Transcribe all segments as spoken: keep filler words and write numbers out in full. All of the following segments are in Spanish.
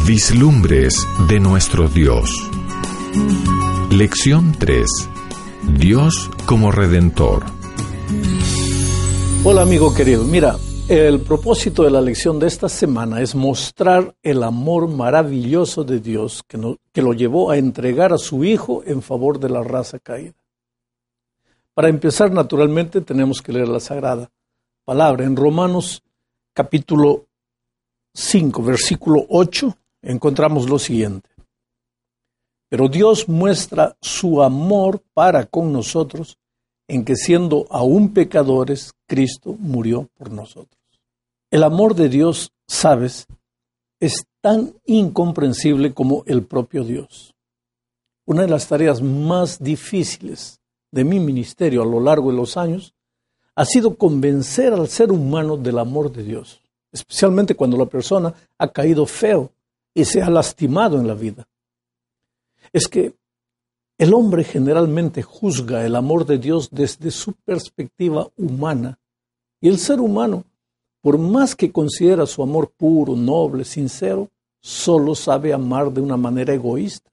Vislumbres de nuestro Dios. Lección tres. Dios como Redentor. Hola amigo querido, mira, el propósito de la lección de esta semana es mostrar el amor maravilloso de Dios que, no, que lo llevó a entregar a su Hijo en favor de la raza caída. Para empezar, naturalmente, tenemos que leer la Sagrada Palabra. En Romanos capítulo cinco, versículo ocho, encontramos lo siguiente. Pero Dios muestra su amor para con nosotros en que siendo aún pecadores, Cristo murió por nosotros. El amor de Dios, sabes, es tan incomprensible como el propio Dios. Una de las tareas más difíciles de mi ministerio a lo largo de los años ha sido convencer al ser humano del amor de Dios, especialmente cuando la persona ha caído feo y se ha lastimado en la vida. Es que el hombre generalmente juzga el amor de Dios desde su perspectiva humana, y el ser humano, por más que considera su amor puro, noble, sincero, solo sabe amar de una manera egoísta.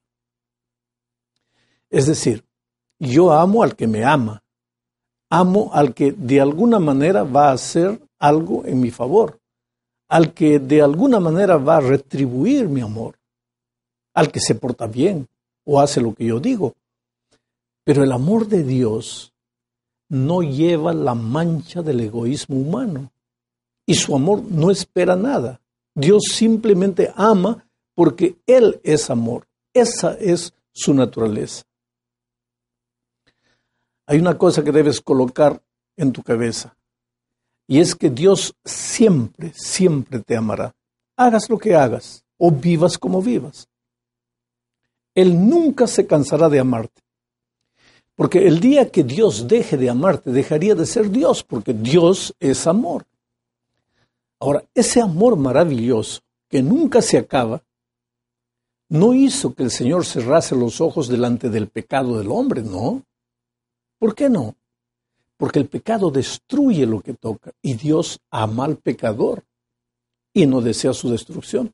Es decir, yo amo al que me ama, amo al que de alguna manera va a hacer algo en mi favor, al que de alguna manera va a retribuir mi amor, al que se porta bien o hace lo que yo digo. Pero el amor de Dios no lleva la mancha del egoísmo humano y su amor no espera nada. Dios simplemente ama porque Él es amor. Esa es su naturaleza. Hay una cosa que debes colocar en tu cabeza, y es que Dios siempre, siempre te amará. Hagas lo que hagas o vivas como vivas. Él nunca se cansará de amarte. Porque el día que Dios deje de amarte, dejaría de ser Dios, porque Dios es amor. Ahora, ese amor maravilloso, que nunca se acaba, no hizo que el Señor cerrase los ojos delante del pecado del hombre, ¿no? ¿Por qué no? Porque el pecado destruye lo que toca, y Dios ama al pecador, y no desea su destrucción.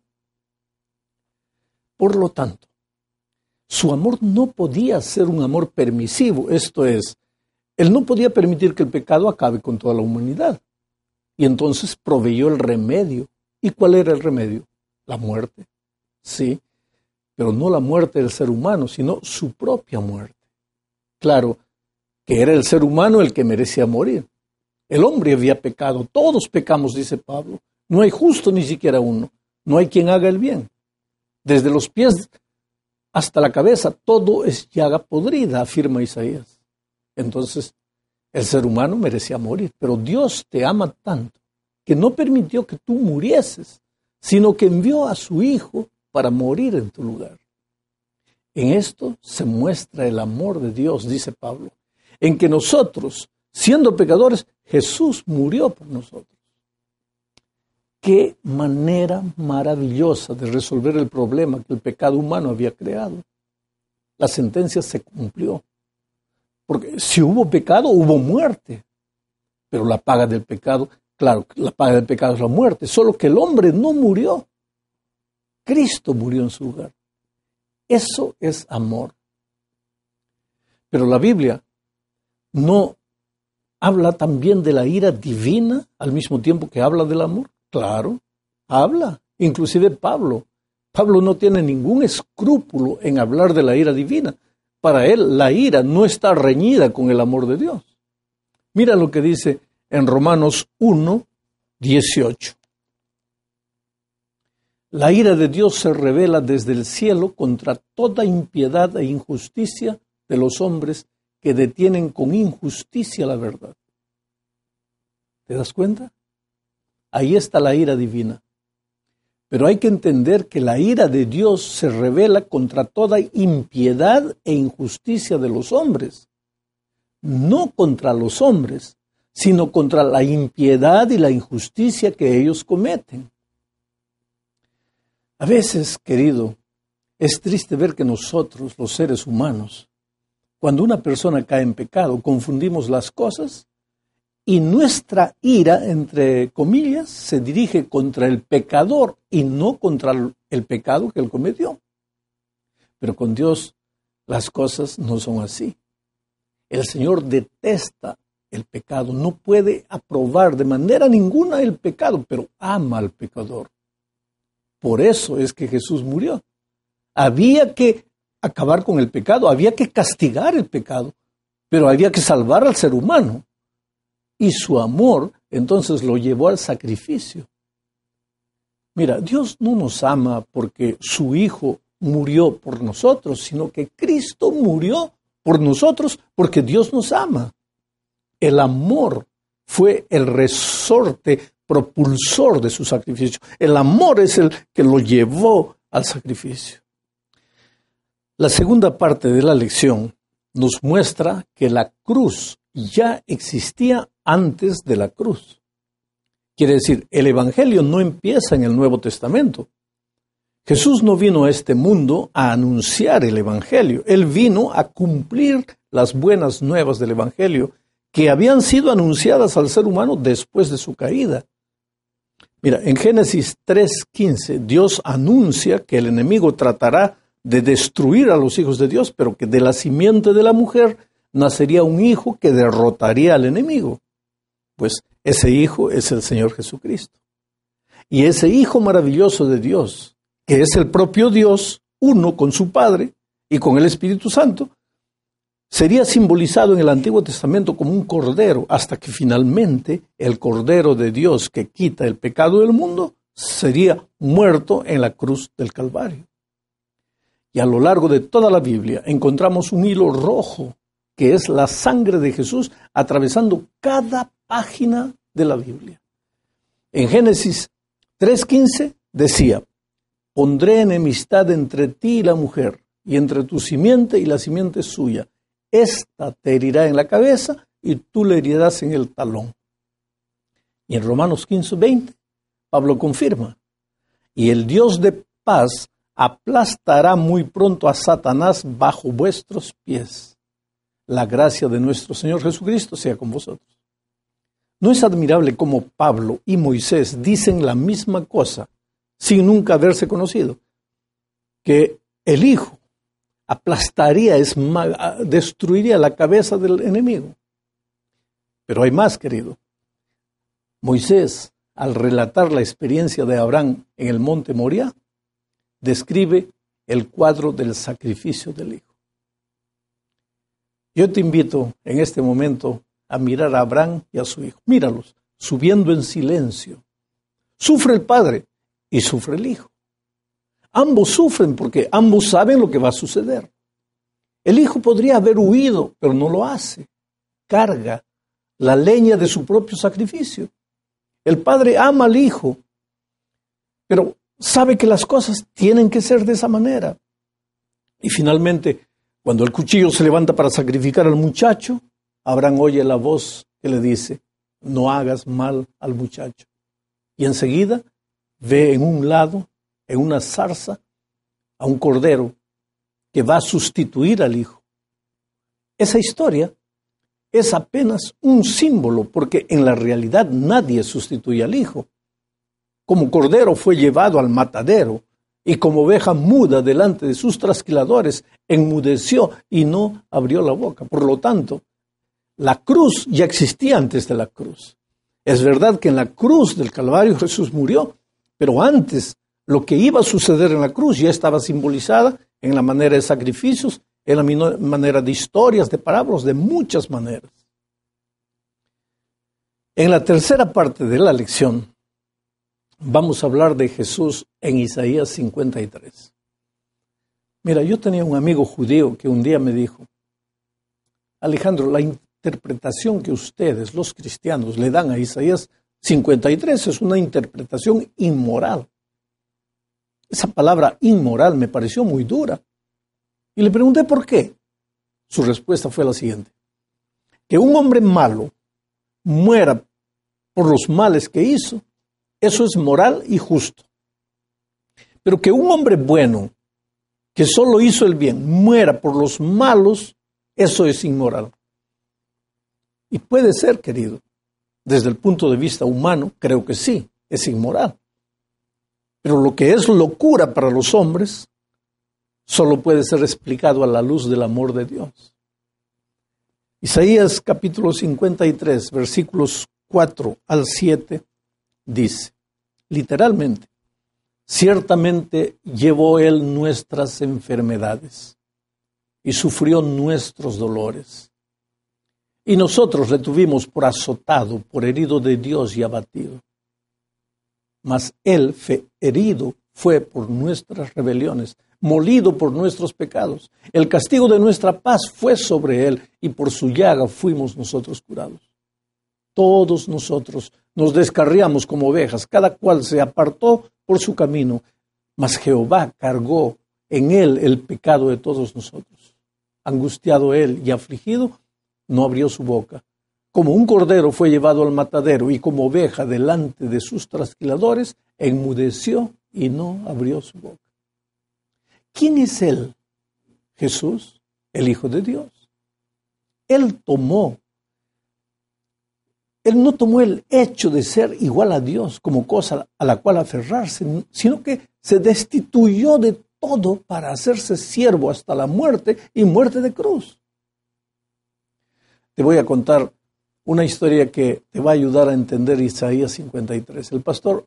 Por lo tanto, su amor no podía ser un amor permisivo, esto es, Él no podía permitir que el pecado acabe con toda la humanidad. Y entonces proveyó el remedio. ¿Y cuál era el remedio? La muerte. Sí, pero no la muerte del ser humano, sino su propia muerte. Claro, que era el ser humano el que merecía morir. El hombre había pecado, todos pecamos, dice Pablo. No hay justo ni siquiera uno, no hay quien haga el bien. Desde los pies hasta la cabeza, todo es llaga podrida, afirma Isaías. Entonces, el ser humano merecía morir, pero Dios te ama tanto que no permitió que tú murieses, sino que envió a su Hijo para morir en tu lugar. En esto se muestra el amor de Dios, dice Pablo, en que nosotros, siendo pecadores, Jesús murió por nosotros. Qué manera maravillosa de resolver el problema que el pecado humano había creado. La sentencia se cumplió. Porque si hubo pecado, hubo muerte. Pero la paga del pecado, claro, la paga del pecado es la muerte. Solo que el hombre no murió. Cristo murió en su lugar. Eso es amor. Pero la Biblia no habla también de la ira divina al mismo tiempo que habla del amor. Claro, habla. Inclusive Pablo. Pablo no tiene ningún escrúpulo en hablar de la ira divina. Para él, la ira no está reñida con el amor de Dios. Mira lo que dice en Romanos uno, dieciocho. La ira de Dios se revela desde el cielo contra toda impiedad e injusticia de los hombres que detienen con injusticia la verdad. ¿Te das cuenta? Ahí está la ira divina. Pero hay que entender que la ira de Dios se revela contra toda impiedad e injusticia de los hombres. No contra los hombres, sino contra la impiedad y la injusticia que ellos cometen. A veces, querido, es triste ver que nosotros, los seres humanos, cuando una persona cae en pecado, confundimos las cosas y nuestra ira, entre comillas, se dirige contra el pecador y no contra el pecado que él cometió. Pero con Dios las cosas no son así. El Señor detesta el pecado, no puede aprobar de manera ninguna el pecado, pero ama al pecador. Por eso es que Jesús murió. Había que acabar con el pecado, había que castigar el pecado, pero había que salvar al ser humano. Y su amor entonces lo llevó al sacrificio. Mira, Dios no nos ama porque su Hijo murió por nosotros, sino que Cristo murió por nosotros porque Dios nos ama. El amor fue el resorte propulsor de su sacrificio. El amor es el que lo llevó al sacrificio. La segunda parte de la lección nos muestra que la cruz ya existía antes de la cruz. Quiere decir, el Evangelio no empieza en el Nuevo Testamento. Jesús no vino a este mundo a anunciar el Evangelio. Él vino a cumplir las buenas nuevas del Evangelio que habían sido anunciadas al ser humano después de su caída. Mira, en Génesis tres quince, Dios anuncia que el enemigo tratará de destruir a los hijos de Dios, pero que de la simiente de la mujer nacería un hijo que derrotaría al enemigo. Pues ese hijo es el Señor Jesucristo. Y ese hijo maravilloso de Dios, que es el propio Dios, uno con su Padre y con el Espíritu Santo, sería simbolizado en el Antiguo Testamento como un cordero, hasta que finalmente el Cordero de Dios que quita el pecado del mundo sería muerto en la cruz del Calvario. Y a lo largo de toda la Biblia encontramos un hilo rojo, que es la sangre de Jesús atravesando cada página de la Biblia. En Génesis tres quince decía: pondré enemistad entre ti y la mujer, y entre tu simiente y la simiente suya. Esta te herirá en la cabeza y tú le herirás en el talón. Y en Romanos quince veinte, Pablo confirma: y el Dios de paz aplastará muy pronto a Satanás bajo vuestros pies. La gracia de nuestro Señor Jesucristo sea con vosotros. ¿No es admirable cómo Pablo y Moisés dicen la misma cosa sin nunca haberse conocido? Que el Hijo aplastaría, destruiría la cabeza del enemigo. Pero hay más, querido. Moisés, al relatar la experiencia de Abraham en el monte Moriah, describe el cuadro del sacrificio del Hijo. Yo te invito en este momento a mirar a Abraham y a su hijo. Míralos, subiendo en silencio. Sufre el padre y sufre el hijo. Ambos sufren porque ambos saben lo que va a suceder. El hijo podría haber huido, pero no lo hace. Carga la leña de su propio sacrificio. El padre ama al hijo, pero sabe que las cosas tienen que ser de esa manera. Y finalmente, cuando el cuchillo se levanta para sacrificar al muchacho, Abraham oye la voz que le dice: no hagas mal al muchacho. Y enseguida ve en un lado, en una zarza, a un cordero que va a sustituir al hijo. Esa historia es apenas un símbolo, porque en la realidad nadie sustituye al hijo. Como cordero fue llevado al matadero, y como oveja muda delante de sus trasquiladores, enmudeció y no abrió la boca. Por lo tanto, la cruz ya existía antes de la cruz. Es verdad que en la cruz del Calvario Jesús murió, pero antes lo que iba a suceder en la cruz ya estaba simbolizada en la manera de sacrificios, en la manera de historias, de parábolas, de muchas maneras. En la tercera parte de la lección vamos a hablar de Jesús en Isaías cincuenta y tres. Mira, yo tenía un amigo judío que un día me dijo: Alejandro, la interpretación que ustedes, los cristianos, le dan a Isaías cincuenta y tres es una interpretación inmoral. Esa palabra inmoral me pareció muy dura. Y le pregunté por qué. Su respuesta fue la siguiente: que un hombre malo muera por los males que hizo, eso es moral y justo. Pero que un hombre bueno, que solo hizo el bien, muera por los malos, eso es inmoral. Y puede ser, querido, desde el punto de vista humano, creo que sí, es inmoral. Pero lo que es locura para los hombres solo puede ser explicado a la luz del amor de Dios. Isaías capítulo cincuenta y tres, versículos cuatro al siete, dice, literalmente, ciertamente llevó Él nuestras enfermedades y sufrió nuestros dolores. Y nosotros le tuvimos por azotado, por herido de Dios y abatido. Mas Él fue herido fue por nuestras rebeliones, molido por nuestros pecados. El castigo de nuestra paz fue sobre Él, y por su llaga fuimos nosotros curados. Todos nosotros nos descarriamos como ovejas, cada cual se apartó por su camino, mas Jehová cargó en Él el pecado de todos nosotros. Angustiado Él y afligido, no abrió su boca. Como un cordero fue llevado al matadero, y como oveja delante de sus trasquiladores, enmudeció y no abrió su boca. ¿Quién es Él? Jesús, el Hijo de Dios. Él tomó, Él no tomó el hecho de ser igual a Dios como cosa a la cual aferrarse, sino que se destituyó de todo para hacerse siervo hasta la muerte y muerte de cruz. Te voy a contar una historia que te va a ayudar a entender Isaías cincuenta y tres. El pastor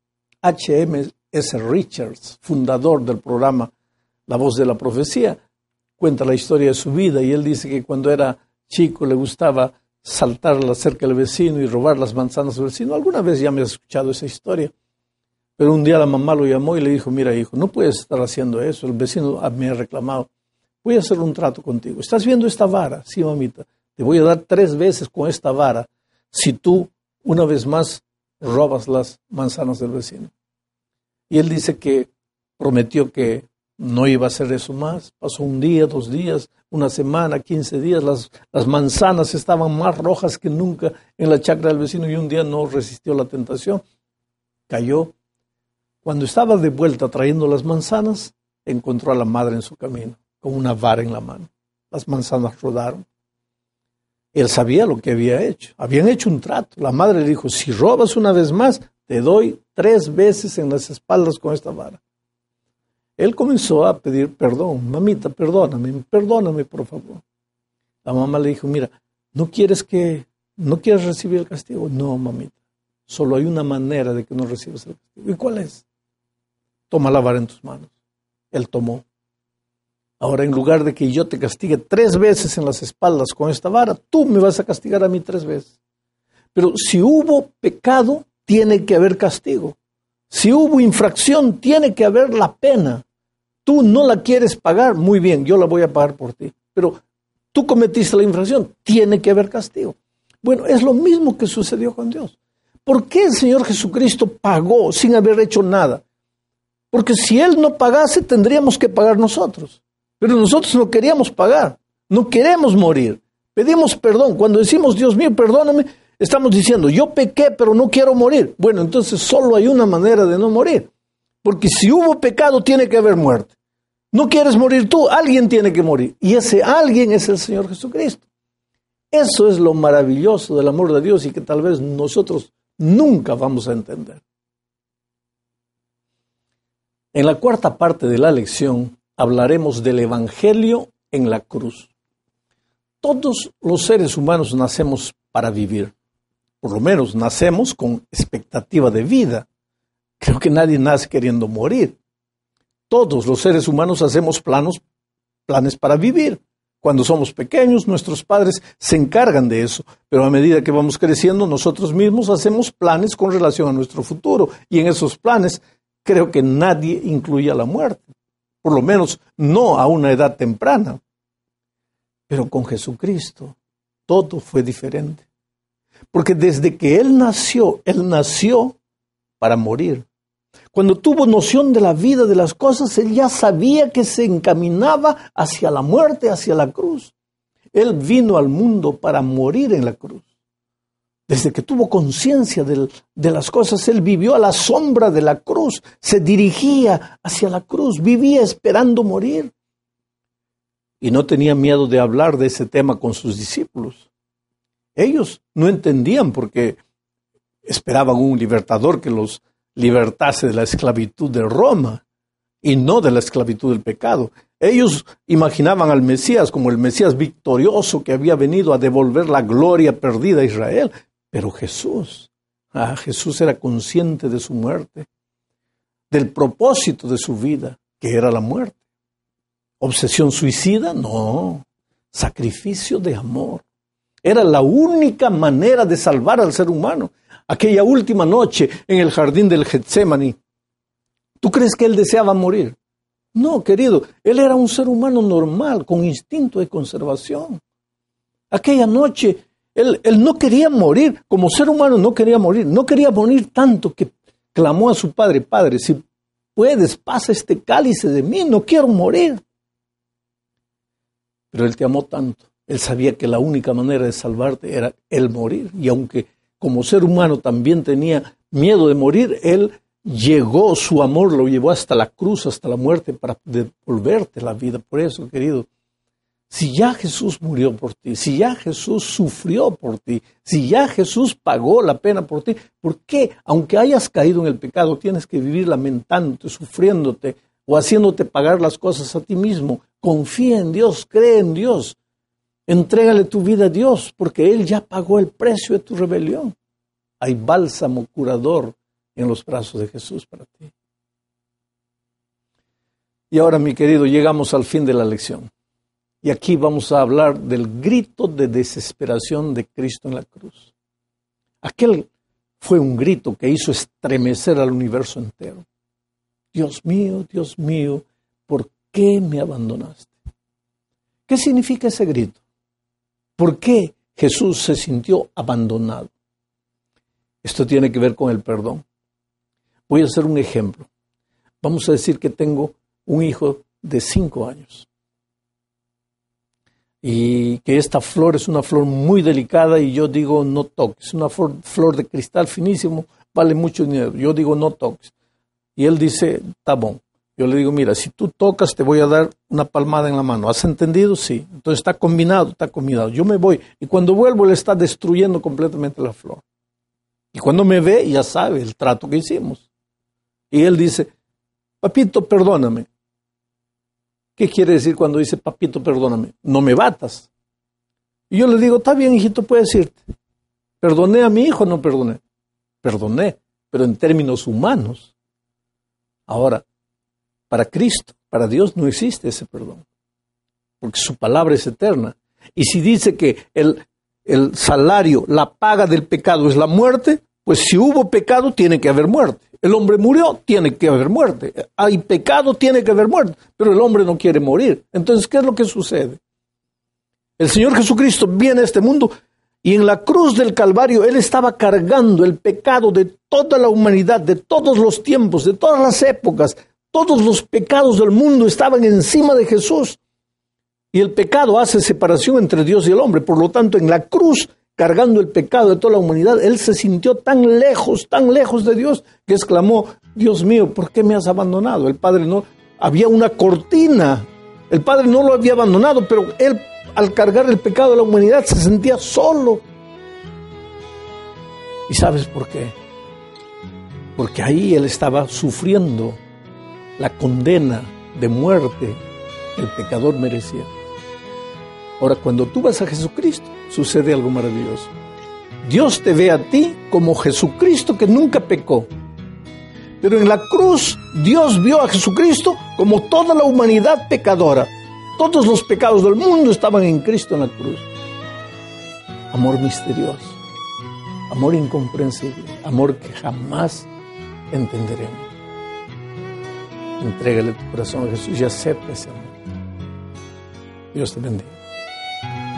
H M S Richards, fundador del programa La Voz de la Profecía, cuenta la historia de su vida, y él dice que cuando era chico le gustaba saltar la cerca del vecino y robar las manzanas del vecino. Alguna vez ya me has escuchado esa historia, pero un día la mamá lo llamó y le dijo, mira hijo, no puedes estar haciendo eso, el vecino me ha reclamado, voy a hacer un trato contigo. ¿Estás viendo esta vara? Sí, mamita. Te voy a dar tres veces con esta vara si tú, una vez más, robas las manzanas del vecino. Y él dice que prometió que no iba a hacer eso más. Pasó un día, dos días, una semana, quince días. Las, las manzanas estaban más rojas que nunca en la chacra del vecino, y un día no resistió la tentación. Cayó. Cuando estaba de vuelta trayendo las manzanas, encontró a la madre en su camino, con una vara en la mano. Las manzanas rodaron. Él sabía lo que había hecho. Habían hecho un trato. La madre le dijo, si robas una vez más, te doy tres veces en las espaldas con esta vara. Él comenzó a pedir perdón. Mamita, perdóname, perdóname, por favor. La mamá le dijo, mira, ¿no quieres que, no quieres recibir el castigo? No, mamita. Solo hay una manera de que no recibas el castigo. ¿Y cuál es? Toma la vara en tus manos. Él tomó. Ahora, en lugar de que yo te castigue tres veces en las espaldas con esta vara, tú me vas a castigar a mí tres veces. Pero si hubo pecado, tiene que haber castigo. Si hubo infracción, tiene que haber la pena. Tú no la quieres pagar, muy bien, yo la voy a pagar por ti. Pero tú cometiste la infracción, tiene que haber castigo. Bueno, es lo mismo que sucedió con Dios. ¿Por qué el Señor Jesucristo pagó sin haber hecho nada? Porque si Él no pagase, tendríamos que pagar nosotros. Pero nosotros no queríamos pagar, no queremos morir. Pedimos perdón. Cuando decimos, Dios mío, perdóname, estamos diciendo, yo pequé, pero no quiero morir. Bueno, entonces solo hay una manera de no morir. Porque si hubo pecado, tiene que haber muerte. No quieres morir tú, alguien tiene que morir. Y ese alguien es el Señor Jesucristo. Eso es lo maravilloso del amor de Dios, y que tal vez nosotros nunca vamos a entender. En la cuarta parte de la lección, hablaremos del Evangelio en la cruz. Todos los seres humanos nacemos para vivir. Por lo menos nacemos con expectativa de vida. Creo que nadie nace queriendo morir. Todos los seres humanos hacemos planos, planes para vivir. Cuando somos pequeños, nuestros padres se encargan de eso. Pero a medida que vamos creciendo, nosotros mismos hacemos planes con relación a nuestro futuro. Y en esos planes, creo que nadie incluye a la muerte. Por lo menos no a una edad temprana. Pero con Jesucristo todo fue diferente. Porque desde que Él nació, Él nació para morir. Cuando tuvo noción de la vida, de las cosas, Él ya sabía que se encaminaba hacia la muerte, hacia la cruz. Él vino al mundo para morir en la cruz. Desde que tuvo conciencia de, de las cosas, Él vivió a la sombra de la cruz, se dirigía hacia la cruz, vivía esperando morir. Y no tenía miedo de hablar de ese tema con sus discípulos. Ellos no entendían porque esperaban un libertador que los libertase de la esclavitud de Roma y no de la esclavitud del pecado. Ellos imaginaban al Mesías como el Mesías victorioso que había venido a devolver la gloria perdida a Israel. Pero Jesús, ah, Jesús era consciente de su muerte, del propósito de su vida, que era la muerte. ¿Obsesión suicida? No. Sacrificio de amor. Era la única manera de salvar al ser humano. Aquella última noche en el jardín del Getsemaní, ¿tú crees que él deseaba morir? No, querido, él era un ser humano normal, con instinto de conservación. Aquella noche, él, él no quería morir, como ser humano no quería morir, no quería morir tanto que clamó a su padre, Padre, si puedes, pasa este cálice de mí, no quiero morir. Pero él te amó tanto, él sabía que la única manera de salvarte era él morir, y aunque como ser humano también tenía miedo de morir, él llegó, su amor lo llevó hasta la cruz, hasta la muerte, para devolverte la vida. Por eso, querido, si ya Jesús murió por ti, si ya Jesús sufrió por ti, si ya Jesús pagó la pena por ti, ¿por qué, aunque hayas caído en el pecado, tienes que vivir lamentándote, sufriéndote o haciéndote pagar las cosas a ti mismo? Confía en Dios, cree en Dios, entrégale tu vida a Dios, porque Él ya pagó el precio de tu rebelión. Hay bálsamo curador en los brazos de Jesús para ti. Y ahora, mi querido, llegamos al fin de la lección. Y aquí vamos a hablar del grito de desesperación de Cristo en la cruz. Aquel fue un grito que hizo estremecer al universo entero. Dios mío, Dios mío, ¿por qué me abandonaste? ¿Qué significa ese grito? ¿Por qué Jesús se sintió abandonado? Esto tiene que ver con el perdón. Voy a hacer un ejemplo. Vamos a decir que tengo un hijo de cinco años. Y que esta flor es una flor muy delicada y yo digo no toques. Es una flor, flor de cristal finísimo, vale mucho dinero. Yo digo no toques. Y él dice, está bon. Yo le digo, mira, si tú tocas te voy a dar una palmada en la mano. ¿Has entendido? Sí. Entonces está combinado, está combinado. Yo me voy y cuando vuelvo él está destruyendo completamente la flor. Y cuando me ve ya sabe el trato que hicimos. Y él dice, papito, perdóname. ¿Qué quiere decir cuando dice, papito, perdóname? No me batas. Y yo le digo, está bien, hijito, puedes irte. ¿Perdoné a mi hijo o no perdoné? Perdoné, pero en términos humanos. Ahora, para Cristo, para Dios no existe ese perdón. Porque su palabra es eterna. Y si dice que el, el salario, la paga del pecado es la muerte, pues si hubo pecado tiene que haber muerte. El hombre murió, tiene que haber muerte. Hay pecado, tiene que haber muerte. Pero el hombre no quiere morir. Entonces, ¿qué es lo que sucede? El Señor Jesucristo viene a este mundo y en la cruz del Calvario Él estaba cargando el pecado de toda la humanidad, de todos los tiempos, de todas las épocas. Todos los pecados del mundo estaban encima de Jesús. Y el pecado hace separación entre Dios y el hombre. Por lo tanto, en la cruz, cargando el pecado de toda la humanidad, Él se sintió tan lejos, tan lejos de Dios, que exclamó, Dios mío, ¿por qué me has abandonado? El Padre no, había una cortina, el Padre no lo había abandonado, pero Él, al cargar el pecado de la humanidad, se sentía solo. ¿Y sabes por qué? Porque ahí Él estaba sufriendo la condena de muerte que el pecador merecía. Ahora, cuando tú vas a Jesucristo, sucede algo maravilloso. Dios te ve a ti como Jesucristo que nunca pecó. Pero en la cruz, Dios vio a Jesucristo como toda la humanidad pecadora. Todos los pecados del mundo estaban en Cristo en la cruz. Amor misterioso, amor incomprensible, amor que jamás entenderemos. Entrégale tu corazón a Jesús y acepta ese amor. Dios te bendiga.